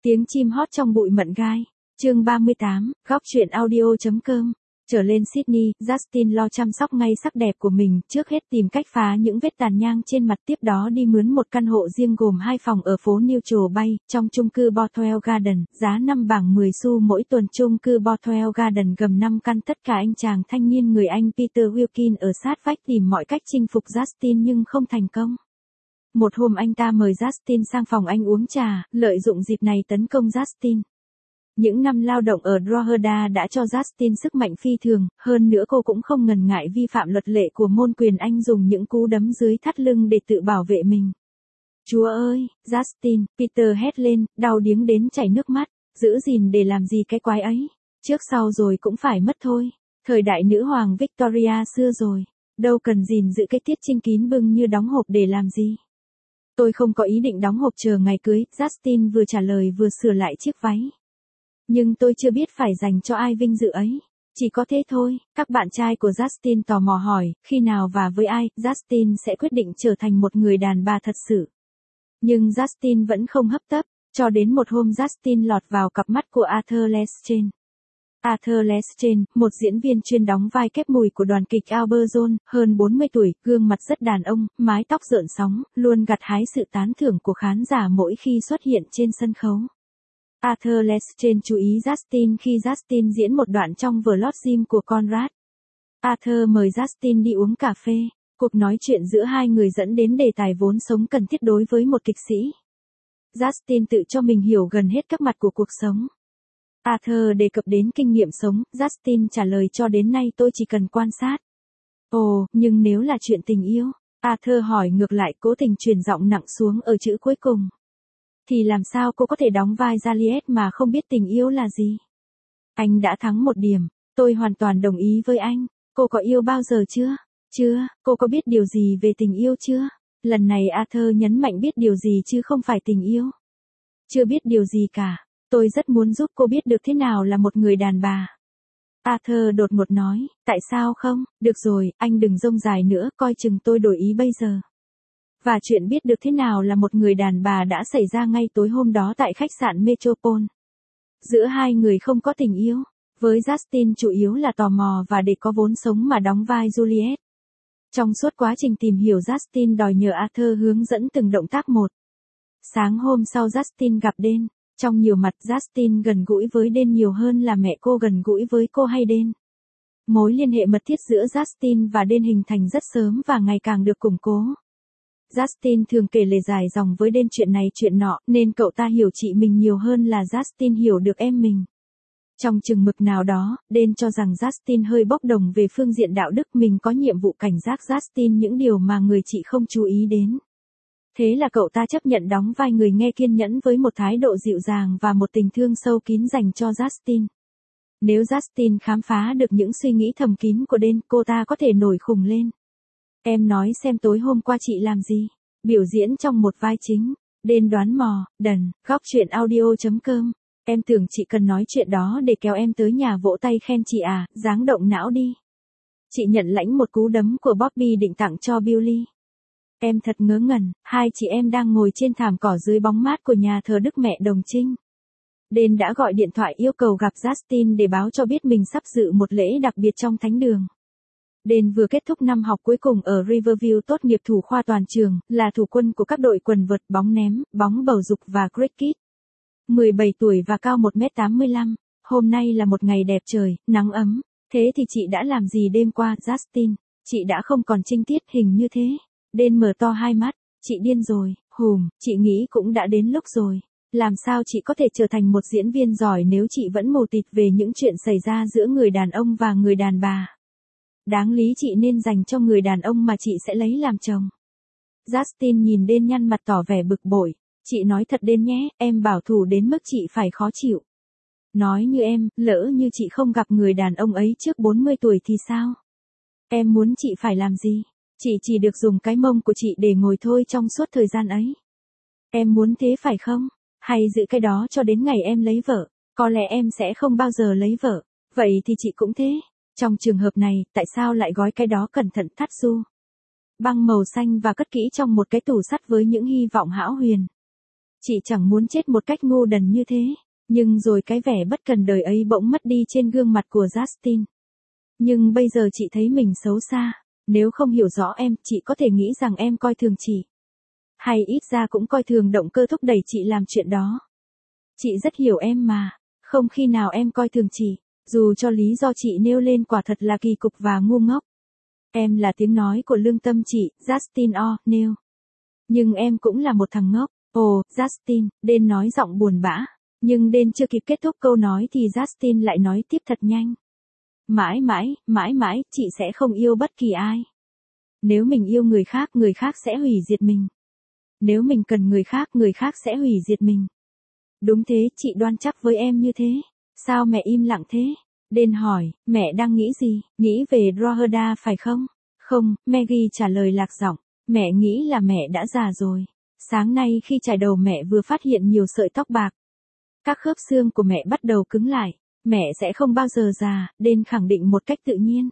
Tiếng chim hót trong bụi mận gai. Chương 38, góc truyện audio.com. Trở lên Sydney, Justin lo chăm sóc ngay sắc đẹp của mình, trước hết tìm cách phá những vết tàn nhang trên mặt, tiếp đó đi mướn một căn hộ riêng gồm 2 phòng ở phố Neutral Bay, trong chung cư Bothwell Garden, giá 5 bảng 10 xu mỗi tuần. Chung cư Bothwell Garden gồm 5 căn. Tất cả anh chàng thanh niên người Anh Peter Wilkin ở sát vách tìm mọi cách chinh phục Justin nhưng không thành công. Một hôm anh ta mời Justin sang phòng anh uống trà, lợi dụng dịp này tấn công Justin. Những năm lao động ở Drogheda đã cho Justin sức mạnh phi thường, hơn nữa cô cũng không ngần ngại vi phạm luật lệ của môn quyền Anh, dùng những cú đấm dưới thắt lưng để tự bảo vệ mình. Chúa ơi, Justin, Peter hét lên, đau điếng đến chảy nước mắt, giữ gìn để làm gì cái quái ấy, trước sau rồi cũng phải mất thôi, thời đại nữ hoàng Victoria xưa rồi, đâu cần gìn giữ cái tiết trinh kín bưng như đóng hộp để làm gì. Tôi không có ý định đóng hộp chờ ngày cưới, Justin vừa trả lời vừa sửa lại chiếc váy. Nhưng tôi chưa biết phải dành cho ai vinh dự ấy. Chỉ có thế thôi. Các bạn trai của Justin tò mò hỏi, khi nào và với ai, Justin sẽ quyết định trở thành một người đàn bà thật sự. Nhưng Justin vẫn không hấp tấp, cho đến một hôm Justin lọt vào cặp mắt của Arthur Lestrade. Arthur Lestrade, một diễn viên chuyên đóng vai kép mùi của đoàn kịch Albert Jones, hơn 40 tuổi, gương mặt rất đàn ông, mái tóc rợn sóng, luôn gặt hái sự tán thưởng của khán giả mỗi khi xuất hiện trên sân khấu. Arthur Lestrade chú ý Justin khi Justin diễn một đoạn trong vlog Jim của Conrad. Arthur mời Justin đi uống cà phê. Cuộc nói chuyện giữa hai người dẫn đến đề tài vốn sống cần thiết đối với một kịch sĩ. Justin tự cho mình hiểu gần hết các mặt của cuộc sống. Arthur đề cập đến kinh nghiệm sống, Justin trả lời cho đến nay tôi chỉ cần quan sát. Ồ, nhưng nếu là chuyện tình yêu? Arthur hỏi ngược lại, cố tình truyền giọng nặng xuống ở chữ cuối cùng. Thì làm sao cô có thể đóng vai Juliet mà không biết tình yêu là gì? Anh đã thắng một điểm, tôi hoàn toàn đồng ý với anh. Cô có yêu bao giờ chưa? Chưa, cô có biết điều gì về tình yêu chưa? Lần này Arthur nhấn mạnh biết điều gì chứ không phải tình yêu. Chưa biết điều gì cả. Tôi rất muốn giúp cô biết được thế nào là một người đàn bà. Arthur đột ngột nói, tại sao không? Được rồi, anh đừng rông dài nữa, coi chừng tôi đổi ý bây giờ. Và chuyện biết được thế nào là một người đàn bà đã xảy ra ngay tối hôm đó tại khách sạn Metropole. Giữa hai người không có tình yêu. Với Justin chủ yếu là tò mò và để có vốn sống mà đóng vai Juliet. Trong suốt quá trình tìm hiểu, Justin đòi nhờ Arthur hướng dẫn từng động tác một. Sáng hôm sau Justin gặp Den. Trong nhiều mặt Justin gần gũi với Den nhiều hơn là mẹ cô gần gũi với cô hay Den. Mối liên hệ mật thiết giữa Justin và Den hình thành rất sớm và ngày càng được củng cố. Justin thường kể lể dài dòng với Den chuyện này chuyện nọ, nên cậu ta hiểu chị mình nhiều hơn là Justin hiểu được em mình. Trong chừng mực nào đó, Den cho rằng Justin hơi bốc đồng về phương diện đạo đức, mình có nhiệm vụ cảnh giác Justin những điều mà người chị không chú ý đến. Thế là cậu ta chấp nhận đóng vai người nghe kiên nhẫn với một thái độ dịu dàng và một tình thương sâu kín dành cho Justin. Nếu Justin khám phá được những suy nghĩ thầm kín của Den, cô ta có thể nổi khùng lên. Em nói xem tối hôm qua chị làm gì? Biểu diễn trong một vai chính. Den đoán mò, đần, góc truyện audio.com. Em tưởng chị cần nói chuyện đó để kéo em tới nhà vỗ tay khen chị à, dáng động não đi. Chị nhận lãnh một cú đấm của Bobby định tặng cho Billy. Em thật ngớ ngẩn, hai chị em đang ngồi trên thảm cỏ dưới bóng mát của nhà thờ Đức Mẹ Đồng Trinh. Den đã gọi điện thoại yêu cầu gặp Justin để báo cho biết mình sắp dự một lễ đặc biệt trong thánh đường. Den vừa kết thúc năm học cuối cùng ở Riverview, tốt nghiệp thủ khoa toàn trường, là thủ quân của các đội quần vợt, bóng ném, bóng bầu dục và cricket. 17 tuổi và cao 1m85. Hôm nay là một ngày đẹp trời, nắng ấm. Thế thì chị đã làm gì đêm qua, Justin? Chị đã không còn trinh tiết hình như thế. Den mở to hai mắt. Chị điên rồi, chị nghĩ cũng đã đến lúc rồi. Làm sao chị có thể trở thành một diễn viên giỏi nếu chị vẫn mù tịt về những chuyện xảy ra giữa người đàn ông và người đàn bà? Đáng lý chị nên dành cho người đàn ông mà chị sẽ lấy làm chồng. Justin nhìn Den nhăn mặt tỏ vẻ bực bội. Chị nói thật Den nhé, em bảo thủ đến mức chị phải khó chịu. Nói như em, lỡ như chị không gặp người đàn ông ấy trước 40 tuổi thì sao? Em muốn chị phải làm gì? Chị chỉ được dùng cái mông của chị để ngồi thôi trong suốt thời gian ấy. Em muốn thế phải không? Hay giữ cái đó cho đến ngày em lấy vợ? Có lẽ em sẽ không bao giờ lấy vợ. Vậy thì chị cũng thế. Trong trường hợp này, tại sao lại gói cái đó cẩn thận thắt su băng màu xanh và cất kỹ trong một cái tủ sắt với những hy vọng hão huyền? Chị chẳng muốn chết một cách ngu đần như thế. Nhưng rồi cái vẻ bất cần đời ấy bỗng mất đi trên gương mặt của Justin. Nhưng bây giờ chị thấy mình xấu xa. Nếu không hiểu rõ em, chị có thể nghĩ rằng em coi thường chị. Hay ít ra cũng coi thường động cơ thúc đẩy chị làm chuyện đó. Chị rất hiểu em mà. Không khi nào em coi thường chị. Dù cho lý do chị nêu lên quả thật là kỳ cục và ngu ngốc. Em là tiếng nói của lương tâm chị, Justin O'Neil. Nhưng em cũng là một thằng ngốc. Ồ, Justin, Den nói giọng buồn bã. Nhưng Den chưa kịp kết thúc câu nói thì Justin lại nói tiếp thật nhanh. Mãi mãi, chị sẽ không yêu bất kỳ ai. Nếu mình yêu người khác sẽ hủy diệt mình. Nếu mình cần người khác sẽ hủy diệt mình. Đúng thế, chị đoan chắc với em như thế. Sao mẹ im lặng thế? Den hỏi, mẹ đang nghĩ gì? Nghĩ về Roherda phải không? Không, Maggie trả lời lạc giọng. Mẹ nghĩ là mẹ đã già rồi. Sáng nay khi chải đầu mẹ vừa phát hiện nhiều sợi tóc bạc. Các khớp xương của mẹ bắt đầu cứng lại. Mẹ sẽ không bao giờ già, Den khẳng định một cách tự nhiên.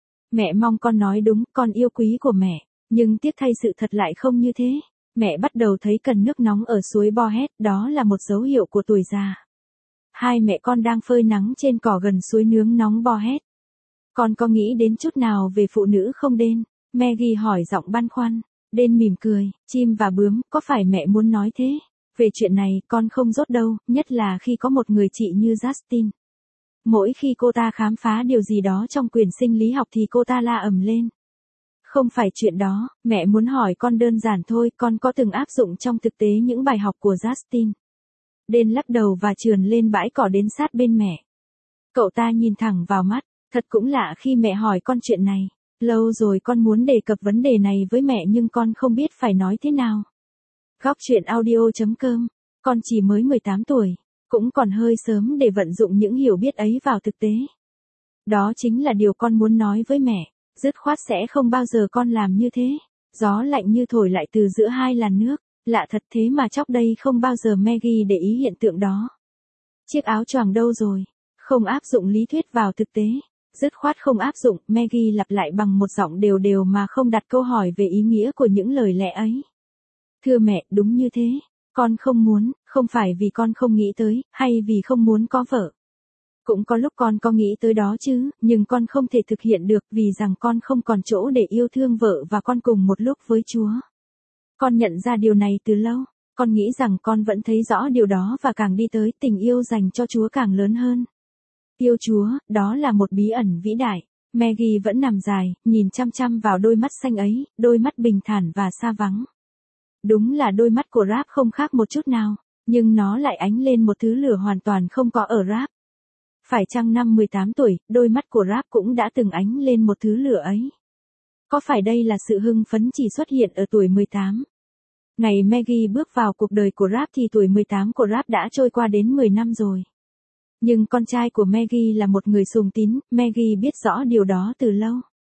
Mẹ mong con nói đúng, con yêu quý của mẹ. Nhưng tiếc thay sự thật lại không như thế. Mẹ bắt đầu thấy cần nước nóng ở suối Bohet, đó là một dấu hiệu của tuổi già. Hai mẹ con đang phơi nắng trên cỏ gần suối nướng nóng Bohet. Con có nghĩ đến chút nào về phụ nữ không Den? Maggie hỏi giọng băn khoăn. Den mỉm cười, chim và bướm, có phải mẹ muốn nói thế? Về chuyện này, con không dốt đâu, nhất là khi có một người chị như Justin. Mỗi khi cô ta khám phá điều gì đó trong quyển sinh lý học thì cô ta la ầm lên. Không phải chuyện đó, mẹ muốn hỏi con đơn giản thôi, con có từng áp dụng trong thực tế những bài học của Justin. Den lắc đầu và trườn lên bãi cỏ đến sát bên mẹ. Cậu ta nhìn thẳng vào mắt, thật cũng lạ khi mẹ hỏi con chuyện này. Lâu rồi con muốn đề cập vấn đề này với mẹ nhưng con không biết phải nói thế nào. Góc truyện audio.com, con chỉ mới 18 tuổi, cũng còn hơi sớm để vận dụng những hiểu biết ấy vào thực tế. Đó chính là điều con muốn nói với mẹ, dứt khoát sẽ không bao giờ con làm như thế. Gió lạnh như thổi lại từ giữa hai làn nước, lạ thật thế mà chốc đây không bao giờ Maggie để ý hiện tượng đó. Chiếc áo choàng đâu rồi? Không áp dụng lý thuyết vào thực tế. Dứt khoát không áp dụng, Maggie lặp lại bằng một giọng đều đều mà không đặt câu hỏi về ý nghĩa của những lời lẽ ấy. Thưa mẹ, đúng như thế. Con không muốn, không phải vì con không nghĩ tới, hay vì không muốn có vợ. Cũng có lúc con có nghĩ tới đó chứ, nhưng con không thể thực hiện được vì rằng con không còn chỗ để yêu thương vợ và con cùng một lúc với Chúa. Con nhận ra điều này từ lâu. Con nghĩ rằng con vẫn thấy rõ điều đó và càng đi tới tình yêu dành cho Chúa càng lớn hơn. Yêu Chúa, đó là một bí ẩn vĩ đại. Maggie vẫn nằm dài, nhìn chăm chăm vào đôi mắt xanh ấy, đôi mắt bình thản và xa vắng. Đúng là đôi mắt của Rap không khác một chút nào, nhưng nó lại ánh lên một thứ lửa hoàn toàn không có ở Rap. Phải chăng năm 18 tuổi, đôi mắt của Rap cũng đã từng ánh lên một thứ lửa ấy? Có phải đây là sự hưng phấn chỉ xuất hiện ở tuổi 18? Ngày Maggie bước vào cuộc đời của Rap thì tuổi 18 của Rap đã trôi qua đến 10 năm rồi. Nhưng con trai của Maggie là một người sùng tín, Maggie biết rõ điều đó từ lâu.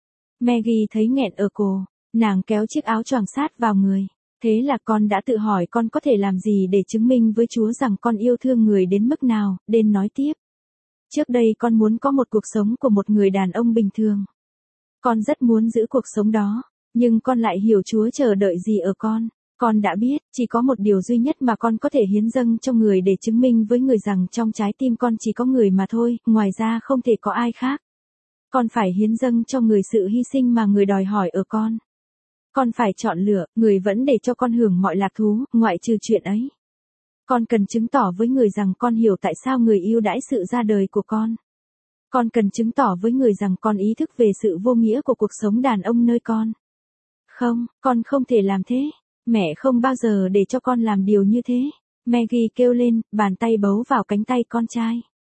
Maggie thấy nghẹn ở cổ, nàng kéo chiếc áo choàng sát vào người. Thế là con đã tự hỏi con có thể làm gì để chứng minh với Chúa rằng con yêu thương người đến mức nào, Den nói tiếp. Trước đây con muốn có một cuộc sống của một người đàn ông bình thường. Con rất muốn giữ cuộc sống đó, nhưng con lại hiểu Chúa chờ đợi gì ở con. Con đã biết, chỉ có một điều duy nhất mà con có thể hiến dâng cho người để chứng minh với người rằng trong trái tim con chỉ có người mà thôi, ngoài ra không thể có ai khác. Con phải hiến dâng cho người sự hy sinh mà người đòi hỏi ở con. Con phải chọn lựa, người vẫn để cho con hưởng mọi lạc thú, ngoại trừ chuyện ấy. Con cần chứng tỏ với người rằng con hiểu tại sao người yêu đãi sự ra đời của con. Con cần chứng tỏ với người rằng con ý thức về sự vô nghĩa của cuộc sống đàn ông nơi con. Không, con không thể làm thế. Mẹ không bao giờ để cho con làm điều như thế. Maggie kêu lên, bàn tay bấu vào cánh tay con trai.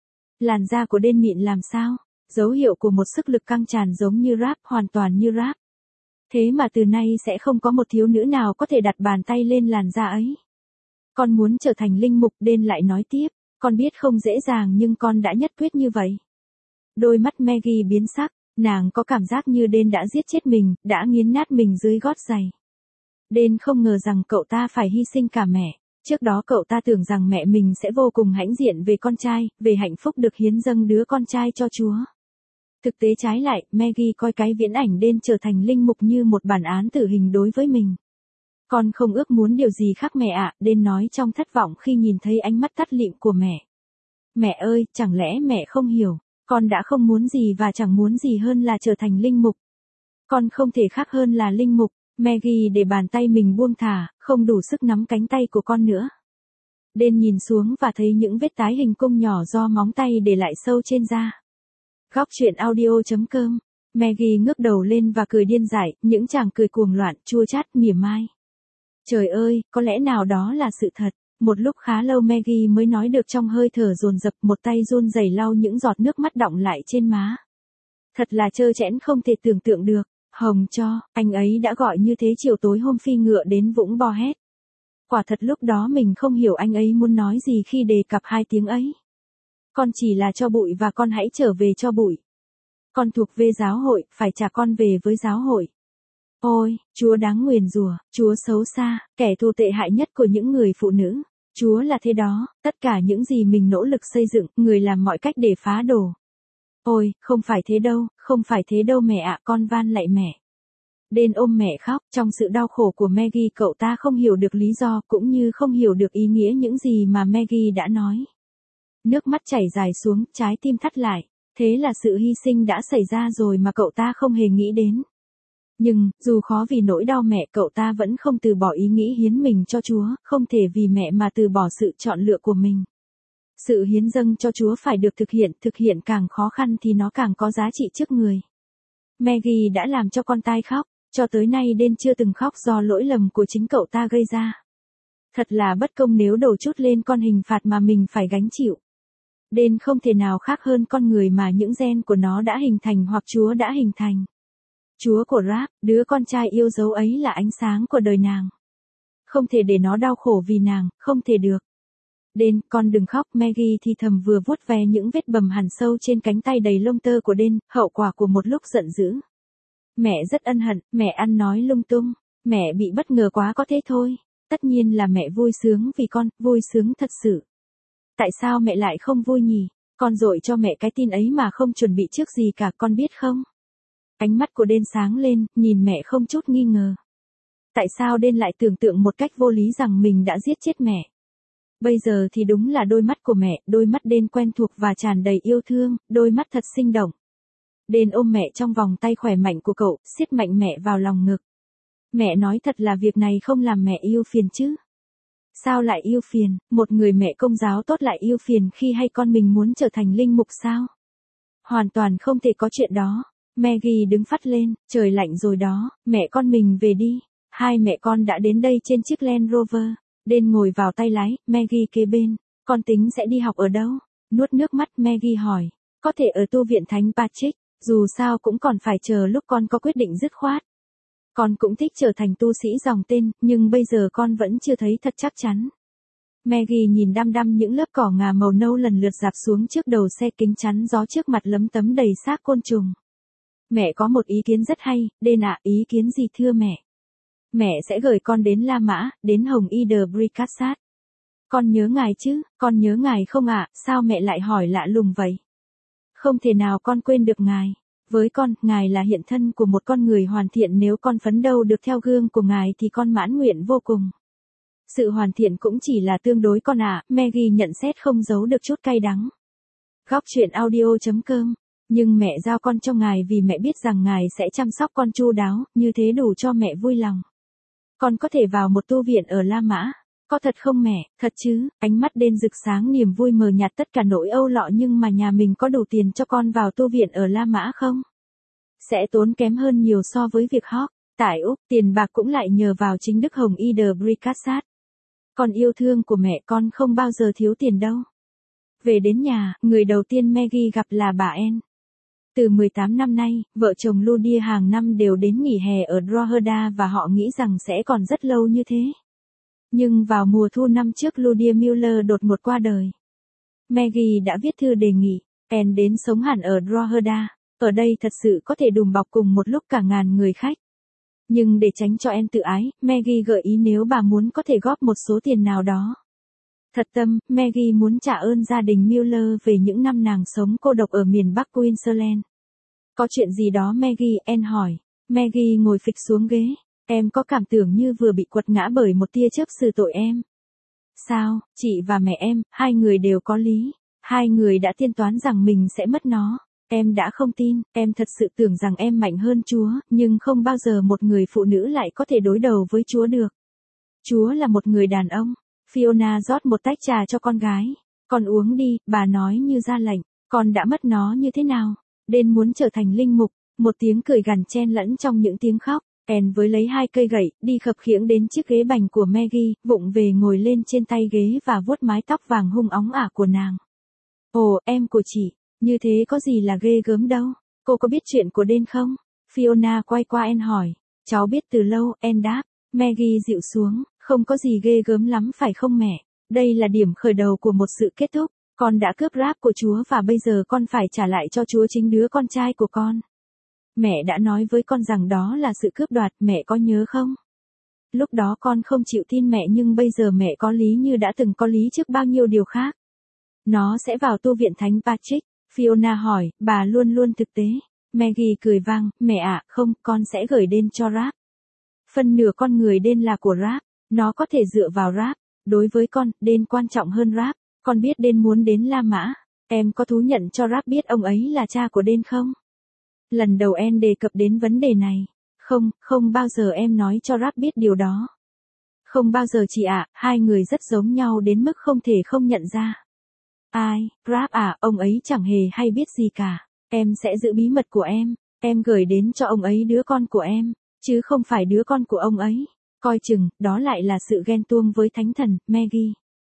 Làn da của Den mịn làm sao? Dấu hiệu của một sức lực căng tràn giống như Rap, hoàn toàn như Rap. Thế mà từ nay sẽ không có một thiếu nữ nào có thể đặt bàn tay lên làn da ấy. Con muốn trở thành linh mục, Den lại nói tiếp. Con biết không dễ dàng nhưng con đã nhất quyết như vậy. Đôi mắt Maggie biến sắc, nàng có cảm giác như Den đã giết chết mình, đã nghiến nát mình dưới gót giày. Den không ngờ rằng cậu ta phải hy sinh cả mẹ. Trước đó cậu ta tưởng rằng mẹ mình sẽ vô cùng hãnh diện về con trai, về hạnh phúc được hiến dâng đứa con trai cho Chúa. Thực tế trái lại, Maggie coi cái viễn ảnh Den trở thành linh mục như một bản án tử hình đối với mình. Con không ước muốn điều gì khác mẹ ạ, Đen nói trong thất vọng khi nhìn thấy ánh mắt tắt lịm của mẹ. Mẹ ơi, chẳng lẽ mẹ không hiểu, con đã không muốn gì và chẳng muốn gì hơn là trở thành linh mục. Con không thể khác hơn là linh mục. Maggie để bàn tay mình buông thả, không đủ sức nắm cánh tay của con nữa. Đen nhìn xuống và thấy những vết tái hình cung nhỏ do móng tay để lại sâu trên da. Góc truyện audio.com. Maggie ngước đầu lên và cười điên dại, những chàng cười cuồng loạn, chua chát, mỉa mai. Trời ơi, có lẽ nào đó là sự thật. Một lúc khá lâu Maggie mới nói được trong hơi thở dồn dập, một tay run rẩy lau những giọt nước mắt đọng lại trên má. Thật là trơ trẽn không thể tưởng tượng được. Hồng cho, anh ấy đã gọi như thế chiều tối hôm phi ngựa đến Vũng Bohet. Quả thật lúc đó mình không hiểu anh ấy muốn nói gì khi đề cập hai tiếng ấy. Con chỉ là cho bụi và con hãy trở về cho bụi. Con thuộc về giáo hội, phải trả con về với giáo hội. Ôi, Chúa đáng nguyền rủa, Chúa xấu xa, kẻ thù tệ hại nhất của những người phụ nữ. Chúa là thế đó, tất cả những gì mình nỗ lực xây dựng, người làm mọi cách để phá đổ. Ôi, không phải thế đâu, không phải thế đâu mẹ ạ, con van lạy mẹ. Đen ôm mẹ khóc, trong sự đau khổ của Maggie cậu ta không hiểu được lý do cũng như không hiểu được ý nghĩa những gì mà Maggie đã nói. Nước mắt chảy dài xuống, trái tim thắt lại, thế là sự hy sinh đã xảy ra rồi mà cậu ta không hề nghĩ đến. Nhưng, dù khó vì nỗi đau mẹ cậu ta vẫn không từ bỏ ý nghĩ hiến mình cho Chúa, không thể vì mẹ mà từ bỏ sự chọn lựa của mình. Sự hiến dâng cho Chúa phải được thực hiện càng khó khăn thì nó càng có giá trị trước người. Maggie đã làm cho con tai khóc, cho tới nay Đen chưa từng khóc do lỗi lầm của chính cậu ta gây ra. Thật là bất công nếu đổ chút lên con hình phạt mà mình phải gánh chịu. Đen không thể nào khác hơn con người mà những gen của nó đã hình thành hoặc Chúa đã hình thành. Chúa của Rap, đứa con trai yêu dấu ấy là ánh sáng của đời nàng. Không thể để nó đau khổ vì nàng, không thể được. Đen, con đừng khóc, Maggie thì thầm vừa vuốt ve những vết bầm hằn sâu trên cánh tay đầy lông tơ của Đen, hậu quả của một lúc giận dữ. Mẹ rất ân hận, mẹ ăn nói lung tung, mẹ bị bất ngờ quá có thế thôi. Tất nhiên là mẹ vui sướng vì con, vui sướng thật sự. Tại sao mẹ lại không vui nhỉ? Con dội cho mẹ cái tin ấy mà không chuẩn bị trước gì cả, con biết không? Ánh mắt của Đen sáng lên, nhìn mẹ không chút nghi ngờ. Tại sao Đen lại tưởng tượng một cách vô lý rằng mình đã giết chết mẹ? Bây giờ thì đúng là đôi mắt của mẹ, đôi mắt Đen quen thuộc và tràn đầy yêu thương, đôi mắt thật sinh động. Đen ôm mẹ trong vòng tay khỏe mạnh của cậu, siết mạnh mẹ vào lòng ngực. Mẹ nói thật là việc này không làm mẹ yêu phiền chứ? Sao lại yêu phiền, một người mẹ công giáo tốt lại yêu phiền khi hay con mình muốn trở thành linh mục sao? Hoàn toàn không thể có chuyện đó. Maggie đứng phắt lên, trời lạnh rồi đó, mẹ con mình về đi. Hai mẹ con đã đến đây trên chiếc Land Rover. Đen ngồi vào tay lái, Maggie kế bên. Con tính sẽ đi học ở đâu? Nuốt nước mắt Maggie hỏi. Có thể ở tu viện Thánh Patrick, dù sao cũng còn phải chờ lúc con có quyết định dứt khoát. Con cũng thích trở thành tu sĩ dòng tên, nhưng bây giờ con vẫn chưa thấy thật chắc chắn. Maggie nhìn đăm đăm những lớp cỏ ngà màu nâu lần lượt rạp xuống trước đầu xe, kính chắn gió trước mặt lấm tấm đầy xác côn trùng. Mẹ có một ý kiến rất hay, Đen ạ, ý kiến gì thưa mẹ? Mẹ sẽ gửi con đến La Mã, đến Hồng Y de Bricassat. Con nhớ ngài chứ, con nhớ ngài không ạ? Sao mẹ lại hỏi lạ lùng vậy? Không thể nào con quên được ngài. Với con, ngài là hiện thân của một con người hoàn thiện, nếu con phấn đấu được theo gương của ngài thì con mãn nguyện vô cùng. Sự hoàn thiện cũng chỉ là tương đối con ạ, Maggie nhận xét không giấu được chút cay đắng. Góc truyện audio.com. Nhưng mẹ giao con cho ngài vì mẹ biết rằng ngài sẽ chăm sóc con chu đáo, như thế đủ cho mẹ vui lòng. Con có thể vào một tu viện ở La Mã. Có thật không mẹ? Thật chứ? Ánh mắt Đen rực sáng niềm vui mờ nhạt tất cả nỗi âu lọ, nhưng mà nhà mình có đủ tiền cho con vào tu viện ở La Mã không? Sẽ tốn kém hơn nhiều so với việc học tại Úc, tiền bạc cũng lại nhờ vào chính Đức Hồng Y de Bricassat. Con yêu thương của mẹ, con không bao giờ thiếu tiền đâu. Về đến nhà, người đầu tiên Maggie gặp là bà Ann. Từ 18 năm nay, vợ chồng Ludia hàng năm đều đến nghỉ hè ở Drogheda và họ nghĩ rằng sẽ còn rất lâu như thế. Nhưng vào mùa thu năm trước Ludia Miller đột ngột qua đời. Maggie đã viết thư đề nghị Ann đến sống hẳn ở Drogheda. Ở đây thật sự có thể đùm bọc cùng một lúc cả ngàn người khách. Nhưng để tránh cho Ann tự ái, Maggie gợi ý nếu bà muốn có thể góp một số tiền nào đó. Thật tâm, Maggie muốn trả ơn gia đình Miller về những năm nàng sống cô độc ở miền Bắc Queensland. Có chuyện gì đó Maggie? Ann hỏi. Maggie ngồi phịch xuống ghế. Em có cảm tưởng như vừa bị quật ngã bởi một tia chớp xử tội em. Sao, chị và mẹ em, hai người đều có lý. Hai người đã tiên toán rằng mình sẽ mất nó. Em đã không tin, em thật sự tưởng rằng em mạnh hơn Chúa, nhưng không bao giờ một người phụ nữ lại có thể đối đầu với Chúa được. Chúa là một người đàn ông. Fiona rót một tách trà cho con gái. Con uống đi, bà nói như ra lệnh. Con đã mất nó như thế nào? Đên muốn trở thành linh mục. Một tiếng cười gằn chen lẫn trong những tiếng khóc. Anne với lấy hai cây gậy, đi khập khiễng đến chiếc ghế bành của Maggie, vụng về ngồi lên trên tay ghế và vuốt mái tóc vàng hung óng ả của nàng. Ồ, em của chị, như thế có gì là ghê gớm đâu. Cô có biết chuyện của Đên không? Fiona quay qua Anne hỏi. Cháu biết từ lâu, Anne đáp. Maggie dịu xuống, không có gì ghê gớm lắm phải không mẹ? Đây là điểm khởi đầu của một sự kết thúc. Con đã cướp rap của Chúa và bây giờ con phải trả lại cho Chúa chính đứa con trai của con. Mẹ đã nói với con rằng đó là sự cướp đoạt, mẹ có nhớ không? Lúc đó con không chịu tin mẹ nhưng bây giờ mẹ có lý như đã từng có lý trước bao nhiêu điều khác. Nó sẽ vào tu viện Thánh Patrick. Fiona hỏi, bà luôn luôn thực tế. Maggie cười vang, mẹ ạ, không, con sẽ gửi Đên cho rap. Phân nửa con người Đên là của rap. Nó có thể dựa vào rap. Đối với con, Đên quan trọng hơn rap. Con biết Đên muốn đến La Mã. Em có thú nhận cho rap biết ông ấy là cha của Đên không? Lần đầu em đề cập đến vấn đề này. Không, không bao giờ em nói cho rap biết điều đó. Không bao giờ chị ạ, hai người rất giống nhau đến mức không thể không nhận ra. Ai, rap à, ông ấy chẳng hề hay biết gì cả. Em sẽ giữ bí mật của em gửi đến cho ông ấy đứa con của em, chứ không phải đứa con của ông ấy. Coi chừng, đó lại là sự ghen tuông với thánh thần, Maggie.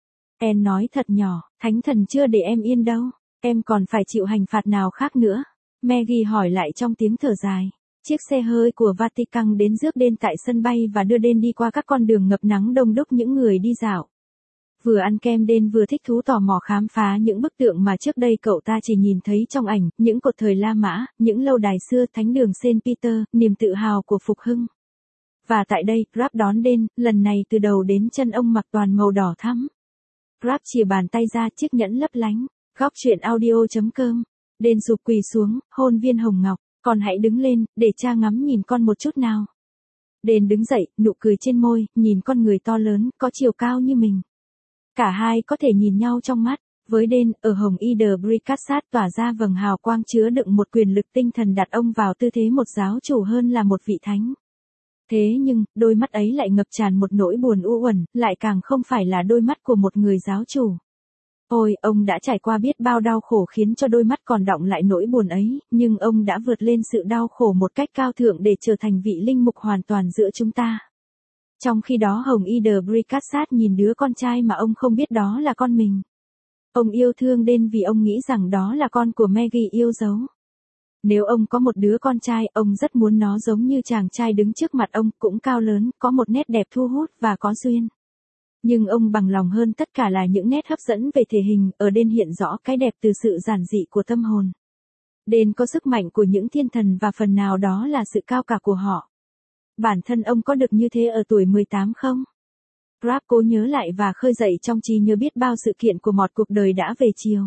Em nói thật nhỏ, thánh thần chưa để em yên đâu, em còn phải chịu hành phạt nào khác nữa. Maggie hỏi lại trong tiếng thở dài. Chiếc xe hơi của Vatican đến rước Đên tại sân bay và đưa Đên đi qua các con đường ngập nắng đông đúc những người đi dạo. Vừa ăn kem Đên vừa thích thú tò mò khám phá những bức tượng mà trước đây cậu ta chỉ nhìn thấy trong ảnh, những cột thời La Mã, những lâu đài xưa, thánh đường Saint Peter, niềm tự hào của phục hưng. Và tại đây, Rap đón Đên, lần này từ đầu đến chân ông mặc toàn màu đỏ thắm. Rap chìa bàn tay ra chiếc nhẫn lấp lánh. Góc chuyện audio.com. Đên sụp quỳ xuống, hôn viên hồng ngọc. Con hãy đứng lên, để cha ngắm nhìn con một chút nào. Đên đứng dậy, nụ cười trên môi, nhìn con người to lớn, có chiều cao như mình. Cả hai có thể nhìn nhau trong mắt. Với Đên, ở Hồng Y de Bricassat tỏa ra vầng hào quang chứa đựng một quyền lực tinh thần đặt ông vào tư thế một giáo chủ hơn là một vị thánh. Thế nhưng, đôi mắt ấy lại ngập tràn một nỗi buồn u uẩn, lại càng không phải là đôi mắt của một người giáo chủ. Ôi, ông đã trải qua biết bao đau khổ khiến cho đôi mắt còn đọng lại nỗi buồn ấy, nhưng ông đã vượt lên sự đau khổ một cách cao thượng để trở thành vị linh mục hoàn toàn giữa chúng ta. Trong khi đó Hồng Y de Bricassat nhìn đứa con trai mà ông không biết đó là con mình. Ông yêu thương Đên vì ông nghĩ rằng đó là con của Maggie yêu dấu. Nếu ông có một đứa con trai, ông rất muốn nó giống như chàng trai đứng trước mặt ông, cũng cao lớn, có một nét đẹp thu hút và có duyên. Nhưng ông bằng lòng hơn tất cả là những nét hấp dẫn về thể hình, ở Đên hiện rõ cái đẹp từ sự giản dị của tâm hồn. Đên có sức mạnh của những thiên thần và phần nào đó là sự cao cả của họ. Bản thân ông có được như thế ở tuổi 18 không? Rap cố nhớ lại và khơi dậy trong trí nhớ biết bao sự kiện của một cuộc đời đã về chiều.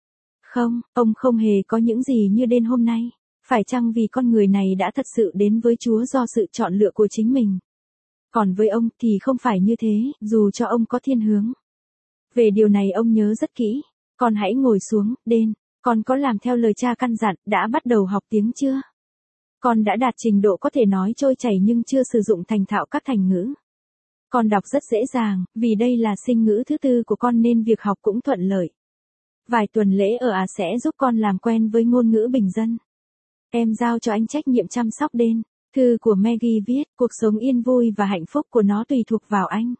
Không, ông không hề có những gì như Đên hôm nay. Phải chăng vì con người này đã thật sự đến với Chúa do sự chọn lựa của chính mình? Còn với ông thì không phải như thế, dù cho ông có thiên hướng. Về điều này ông nhớ rất kỹ. Con hãy ngồi xuống, Đên. Con có làm theo lời cha căn dặn, đã bắt đầu học tiếng chưa? Con đã đạt trình độ có thể nói trôi chảy nhưng chưa sử dụng thành thạo các thành ngữ. Con đọc rất dễ dàng, vì đây là sinh ngữ thứ tư của con nên việc học cũng thuận lợi. Vài tuần lễ ở sẽ giúp con làm quen với ngôn ngữ bình dân. Em giao cho anh trách nhiệm chăm sóc Đên. Thư của Maggie viết, cuộc sống yên vui và hạnh phúc của nó tùy thuộc vào anh.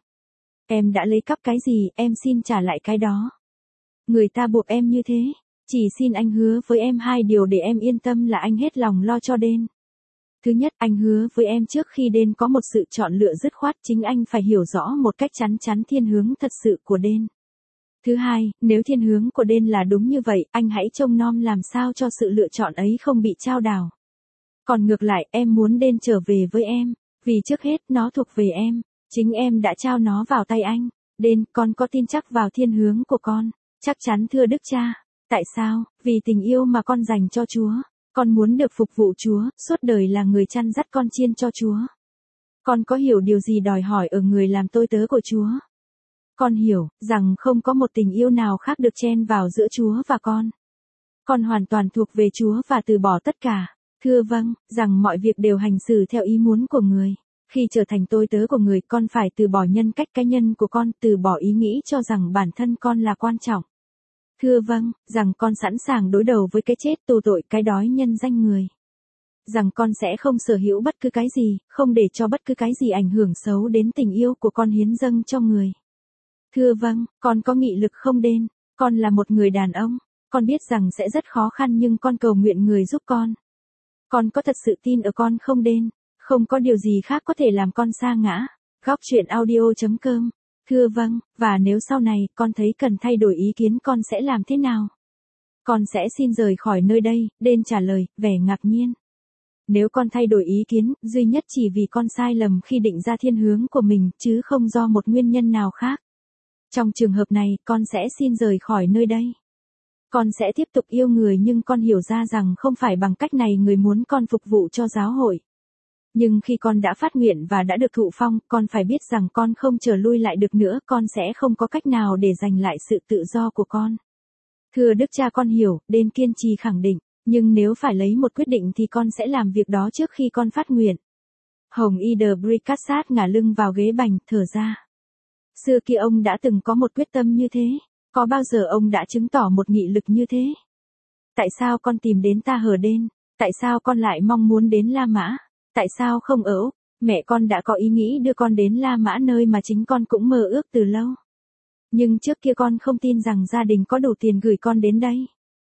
Em đã lấy cắp cái gì, em xin trả lại cái đó. Người ta buộc em như thế. Chỉ xin anh hứa với em hai điều để em yên tâm là anh hết lòng lo cho Đên. Thứ nhất, anh hứa với em trước khi Đên có một sự chọn lựa dứt khoát chính anh phải hiểu rõ một cách chắn chắn thiên hướng thật sự của Đên. Thứ hai, nếu thiên hướng của Đên là đúng như vậy, anh hãy trông nom làm sao cho sự lựa chọn ấy không bị chao đảo. Còn ngược lại, em muốn Đên trở về với em, vì trước hết nó thuộc về em, chính em đã trao nó vào tay anh. Đên, con có tin chắc vào thiên hướng của con? Chắc chắn thưa Đức Cha. Tại sao? Vì tình yêu mà con dành cho Chúa. Con muốn được phục vụ Chúa, suốt đời là người chăn dắt con chiên cho Chúa. Con có hiểu điều gì đòi hỏi ở người làm tôi tớ của Chúa? Con hiểu rằng không có một tình yêu nào khác được chen vào giữa Chúa và con. Con hoàn toàn thuộc về Chúa và từ bỏ tất cả. Thưa vâng, rằng mọi việc đều hành xử theo ý muốn của người. Khi trở thành tôi tớ của người, con phải từ bỏ nhân cách cá nhân của con, từ bỏ ý nghĩ cho rằng bản thân con là quan trọng. Thưa vâng, rằng con sẵn sàng đối đầu với cái chết, tù tội, cái đói nhân danh người. Rằng con sẽ không sở hữu bất cứ cái gì, không để cho bất cứ cái gì ảnh hưởng xấu đến tình yêu của con hiến dâng cho người. Thưa vâng, con có nghị lực không đền, con là một người đàn ông, con biết rằng sẽ rất khó khăn nhưng con cầu nguyện người giúp con. Con có thật sự tin ở con không đền, không có điều gì khác có thể làm con sa ngã. Góc chuyện audio.com. Thưa vâng, và nếu sau này con thấy cần thay đổi ý kiến con sẽ làm thế nào? Con sẽ xin rời khỏi nơi đây, đền trả lời, vẻ ngạc nhiên. Nếu con thay đổi ý kiến, duy nhất chỉ vì con sai lầm khi định ra thiên hướng của mình, chứ không do một nguyên nhân nào khác. Trong trường hợp này, con sẽ xin rời khỏi nơi đây. Con sẽ tiếp tục yêu người nhưng con hiểu ra rằng không phải bằng cách này người muốn con phục vụ cho giáo hội. Nhưng khi con đã phát nguyện và đã được thụ phong, con phải biết rằng con không trở lui lại được nữa, con sẽ không có cách nào để giành lại sự tự do của con. Thưa Đức Cha, con hiểu, đền kiên trì khẳng định, nhưng nếu phải lấy một quyết định thì con sẽ làm việc đó trước khi con phát nguyện. Hồng Y de Bricassat ngả lưng vào ghế bành, thở ra. Xưa kia ông đã từng có một quyết tâm như thế, có bao giờ ông đã chứng tỏ một nghị lực như thế? Tại sao con tìm đến ta hờ đen? Tại sao con lại mong muốn đến La Mã? Tại sao không ở Úc? Mẹ con đã có ý nghĩ đưa con đến La Mã, nơi mà chính con cũng mơ ước từ lâu. Nhưng trước kia con không tin rằng gia đình có đủ tiền gửi con đến đây.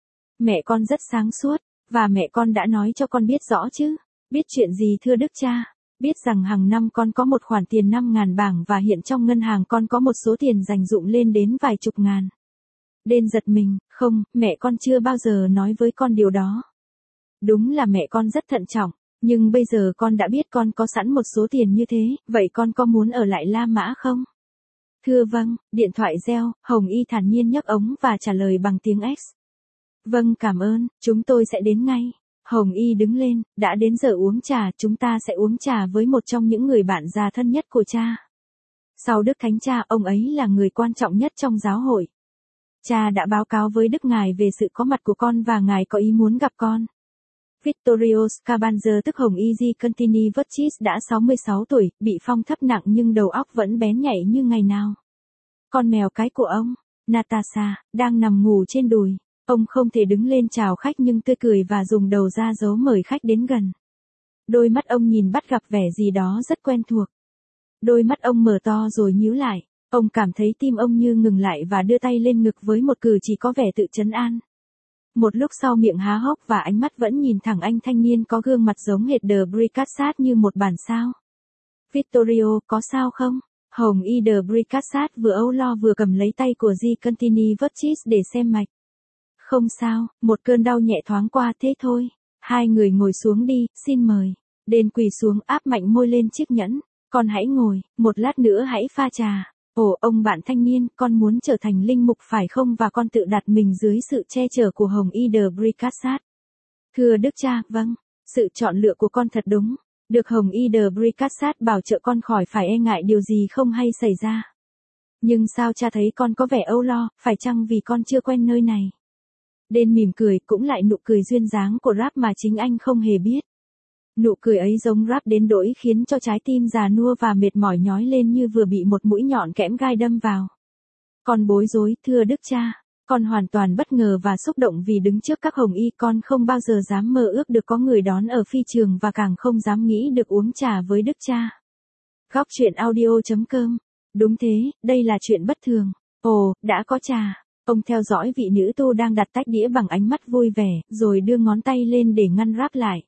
Mẹ con rất sáng suốt, và mẹ con đã nói cho con biết rõ chứ. Biết chuyện gì thưa Đức Cha? Biết rằng hàng năm con có một khoản tiền 5.000 bảng và hiện trong ngân hàng con có một số tiền dành dụm lên đến vài chục ngàn. Đên giật mình, không, mẹ con chưa bao giờ nói với con điều đó. Đúng là mẹ con rất thận trọng, nhưng bây giờ con đã biết con có sẵn một số tiền như thế, vậy con có muốn ở lại La Mã không? Thưa vâng, điện thoại reo, Hồng Y thản nhiên nhấc ống và trả lời bằng tiếng X. Vâng, cảm ơn, chúng tôi sẽ đến ngay. Hồng Y đứng lên, đã đến giờ uống trà, chúng ta sẽ uống trà với một trong những người bạn già thân nhất của cha. Sau Đức Thánh Cha, ông ấy là người quan trọng nhất trong giáo hội. Cha đã báo cáo với Đức Ngài về sự có mặt của con và Ngài có ý muốn gặp con. Victorious Cabanzer tức Hồng Y Di Contini Virtis đã 66 tuổi, bị phong thấp nặng nhưng đầu óc vẫn bén nhạy như ngày nào. Con mèo cái của ông, Natasha, đang nằm ngủ trên đùi. Ông không thể đứng lên chào khách nhưng tươi cười và dùng đầu ra dấu mời khách đến gần. Đôi mắt ông nhìn bắt gặp vẻ gì đó rất quen thuộc. Đôi mắt ông mở to rồi nhíu lại. Ông cảm thấy tim ông như ngừng lại và đưa tay lên ngực với một cử chỉ có vẻ tự trấn an. Một lúc sau miệng há hốc và ánh mắt vẫn nhìn thẳng anh thanh niên có gương mặt giống hệt de Bricassat như một bản sao. Vittorio, có sao không? Hồng Y de Bricassat vừa âu lo vừa cầm lấy tay của Di Contini Virtis để xem mạch. Không sao, một cơn đau nhẹ thoáng qua thế thôi. Hai người ngồi xuống đi, xin mời. Đền quỳ xuống áp mạnh môi lên chiếc nhẫn. Con hãy ngồi, một lát nữa hãy pha trà. Ồ, ông bạn thanh niên, con muốn trở thành linh mục phải không? Và con tự đặt mình dưới sự che chở của Hồng Y de Bricassat. Thưa Đức Cha, vâng, sự chọn lựa của con thật đúng. Được Hồng Y de Bricassat bảo trợ con khỏi phải e ngại điều gì không hay xảy ra. Nhưng sao cha thấy con có vẻ âu lo, phải chăng vì con chưa quen nơi này? Đên mỉm cười, cũng lại nụ cười duyên dáng của Rap mà chính anh không hề biết. Nụ cười ấy giống Rap đến nỗi khiến cho trái tim già nua và mệt mỏi nhói lên như vừa bị một mũi nhọn kẽm gai đâm vào. Con bối rối, thưa Đức Cha. Con hoàn toàn bất ngờ và xúc động vì đứng trước các Hồng Y, con không bao giờ dám mơ ước được có người đón ở phi trường và càng không dám nghĩ được uống trà với Đức Cha. Góc chuyện audio.com. Đúng thế, đây là chuyện bất thường. Ồ, đã có trà. Ông theo dõi vị nữ tu đang đặt tách đĩa bằng ánh mắt vui vẻ, rồi đưa ngón tay lên để ngăn Rap lại.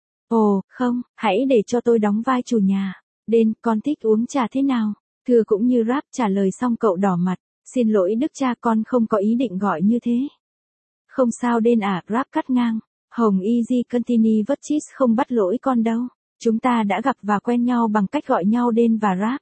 Ồ, không, hãy để cho tôi đóng vai chủ nhà. Đên, con thích uống trà thế nào? Thưa cũng như Rap trả lời xong cậu đỏ mặt. Xin lỗi Đức Cha, con không có ý định gọi như thế. Không sao Đên à, Rap cắt ngang. Hồng Y Di Contini Virtis không bắt lỗi con đâu. Chúng ta đã gặp và quen nhau bằng cách gọi nhau Đên và Rap.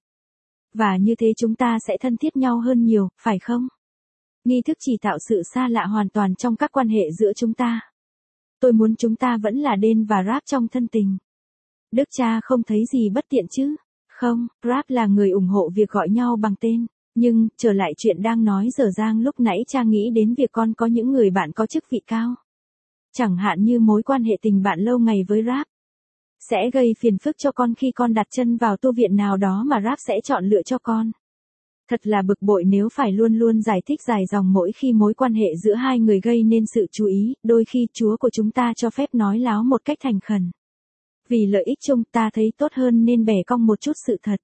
Và như thế chúng ta sẽ thân thiết nhau hơn nhiều, phải không? Nghi thức chỉ tạo sự xa lạ hoàn toàn trong các quan hệ giữa chúng ta. Tôi muốn chúng ta vẫn là Đên và Rap trong thân tình. Đức Cha không thấy gì bất tiện chứ? Không, Rap là người ủng hộ việc gọi nhau bằng tên. Nhưng, trở lại chuyện đang nói dở dang lúc nãy cha nghĩ đến việc con có những người bạn có chức vị cao. Chẳng hạn như mối quan hệ tình bạn lâu ngày với Rap. Sẽ gây phiền phức cho con khi con đặt chân vào tu viện nào đó mà Rap sẽ chọn lựa cho con. Thật là bực bội nếu phải luôn luôn giải thích dài dòng mỗi khi mối quan hệ giữa hai người gây nên sự chú ý, đôi khi Chúa của chúng ta cho phép nói láo một cách thành khẩn. Vì lợi ích chung ta thấy tốt hơn nên bẻ cong một chút sự thật.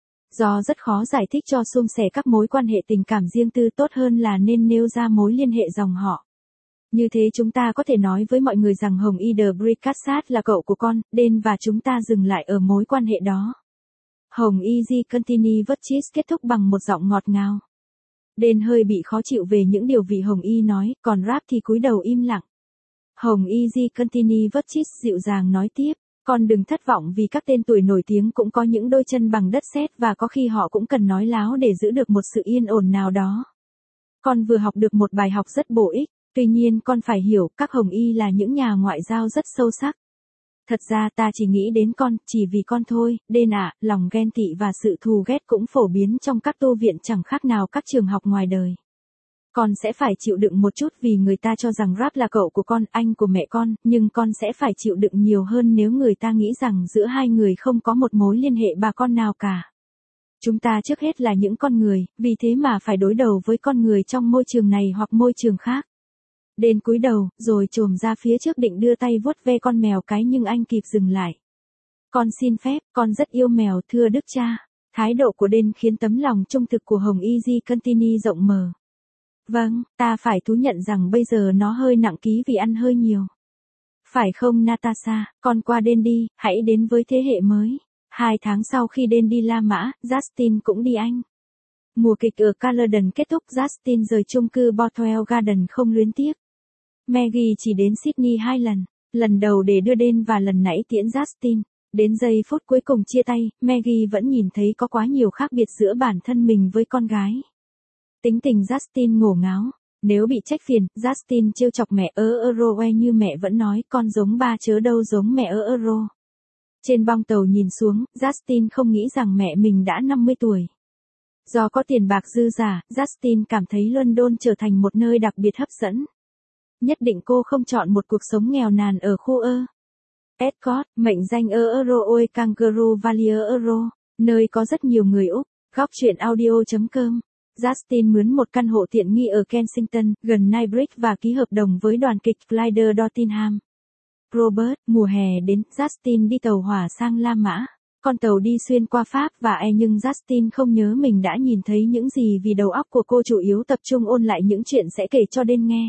Do rất khó giải thích cho suôn sẻ các mối quan hệ tình cảm riêng tư, tốt hơn là nên nêu ra mối liên hệ dòng họ. Như thế chúng ta có thể nói với mọi người rằng Hồng Y de Bricassat là cậu của con, Den và chúng ta dừng lại ở mối quan hệ đó. Hồng Y di Contini Virtus kết thúc bằng một giọng ngọt ngào. Den hơi bị khó chịu về những điều vị Hồng Y nói, còn Rap thì cúi đầu im lặng. Hồng Y di Contini Virtus dịu dàng nói tiếp. Con đừng thất vọng vì các tên tuổi nổi tiếng cũng có những đôi chân bằng đất sét và có khi họ cũng cần nói láo để giữ được một sự yên ổn nào đó. Con vừa học được một bài học rất bổ ích, tuy nhiên con phải hiểu các Hồng Y là những nhà ngoại giao rất sâu sắc. Thật ra ta chỉ nghĩ đến con, chỉ vì con thôi, Den ạ, lòng ghen tị và sự thù ghét cũng phổ biến trong các tu viện chẳng khác nào các trường học ngoài đời. Con sẽ phải chịu đựng một chút vì người ta cho rằng Rap là cậu của con, anh của mẹ con, nhưng con sẽ phải chịu đựng nhiều hơn nếu người ta nghĩ rằng giữa hai người không có một mối liên hệ bà con nào cả. Chúng ta trước hết là những con người, vì thế mà phải đối đầu với con người trong môi trường này hoặc môi trường khác. Den cúi đầu, rồi chồm ra phía trước định đưa tay vuốt ve con mèo cái nhưng anh kịp dừng lại. Con xin phép, con rất yêu mèo thưa đức cha. Thái độ của Den khiến tấm lòng trung thực của Hồng Y di Contini rộng mở. Vâng, ta phải thú nhận rằng bây giờ nó hơi nặng ký vì ăn hơi nhiều. Phải không Natasha, con qua Den đi, hãy đến với thế hệ mới. 2 tháng sau khi Den đi La Mã, Justin cũng đi Anh. Mùa kịch ở Caledon kết thúc, Justin rời chung cư Bothwell Garden không luyến tiếc. Maggie chỉ đến Sydney 2 lần, lần đầu để đưa Den và lần nãy tiễn Justin. Đến giây phút cuối cùng chia tay, Maggie vẫn nhìn thấy có quá nhiều khác biệt giữa bản thân mình với con gái. Tính tình Justin ngổ ngáo. Nếu bị trách phiền, Justin trêu chọc mẹ Euro như mẹ vẫn nói con giống ba chớ đâu giống mẹ Euro. Trên bong tàu nhìn xuống, Justin không nghĩ rằng mẹ mình đã 50 tuổi. Do có tiền bạc dư dả, Justin cảm thấy London trở thành một nơi đặc biệt hấp dẫn. Nhất định cô không chọn một cuộc sống nghèo nàn ở khu Escott, mệnh danh Euro Kangaroo Valley Euro, nơi có rất nhiều người Úc. Góc chuyện audio.com. Justin mướn một căn hộ tiện nghi ở Kensington, gần Knightsbridge và ký hợp đồng với đoàn kịch Clyde Tottenham. Robert, mùa hè đến, Justin đi tàu hỏa sang La Mã. Con tàu đi xuyên qua Pháp và nhưng Justin không nhớ mình đã nhìn thấy những gì vì đầu óc của cô chủ yếu tập trung ôn lại những chuyện sẽ kể cho Den nghe.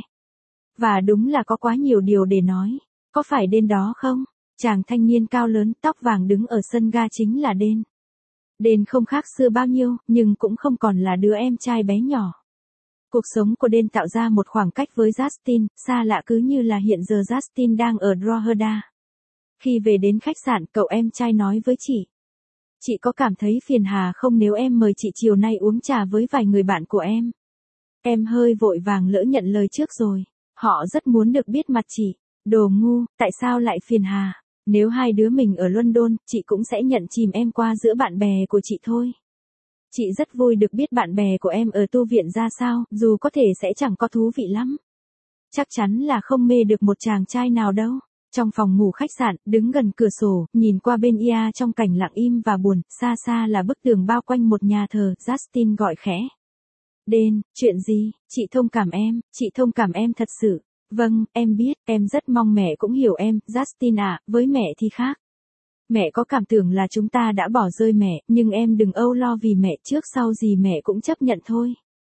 Và đúng là có quá nhiều điều để nói. Có phải Den đó không? Chàng thanh niên cao lớn, tóc vàng đứng ở sân ga chính là Den. Den không khác xưa bao nhiêu, nhưng cũng không còn là đứa em trai bé nhỏ. Cuộc sống của Den tạo ra một khoảng cách với Justin, xa lạ cứ như là hiện giờ Justin đang ở Drogheda. Khi về đến khách sạn, cậu em trai nói với chị. Chị có cảm thấy phiền hà không nếu em mời chị chiều nay uống trà với vài người bạn của em? Em hơi vội vàng lỡ nhận lời trước rồi. Họ rất muốn được biết mặt chị. Đồ ngu, tại sao lại phiền hà? Nếu hai đứa mình ở London, chị cũng sẽ nhận chìm em qua giữa bạn bè của chị thôi. Chị rất vui được biết bạn bè của em ở tu viện ra sao, dù có thể sẽ chẳng có thú vị lắm. Chắc chắn là không mê được một chàng trai nào đâu. Trong phòng ngủ khách sạn, đứng gần cửa sổ, nhìn qua bên ia trong cảnh lặng im và buồn, xa xa là bức tường bao quanh một nhà thờ, Justin gọi khẽ. Den, chuyện gì? Chị thông cảm em thật sự. Vâng, em biết, em rất mong mẹ cũng hiểu em, Justin ạ, với mẹ thì khác. Mẹ có cảm tưởng là chúng ta đã bỏ rơi mẹ, nhưng em đừng âu lo vì mẹ, trước sau gì mẹ cũng chấp nhận thôi.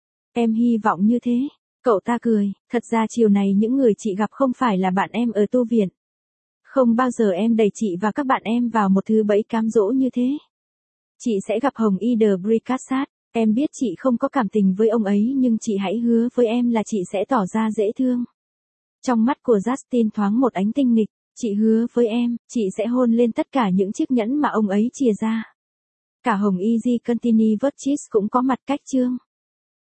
Em hy vọng như thế. Cậu ta cười, thật ra chiều này những người chị gặp không phải là bạn em ở tu viện. Không bao giờ em đẩy chị và các bạn em vào một thứ bẫy cám dỗ như thế. Chị sẽ gặp Hồng Y de Bricassat, em biết chị không có cảm tình với ông ấy nhưng chị hãy hứa với em là chị sẽ tỏ ra dễ thương. Trong mắt của Justin thoáng một ánh tinh nghịch, chị hứa với em, chị sẽ hôn lên tất cả những chiếc nhẫn mà ông ấy chìa ra. Cả Hồng Y di Contini Virtus cũng có mặt cách chương.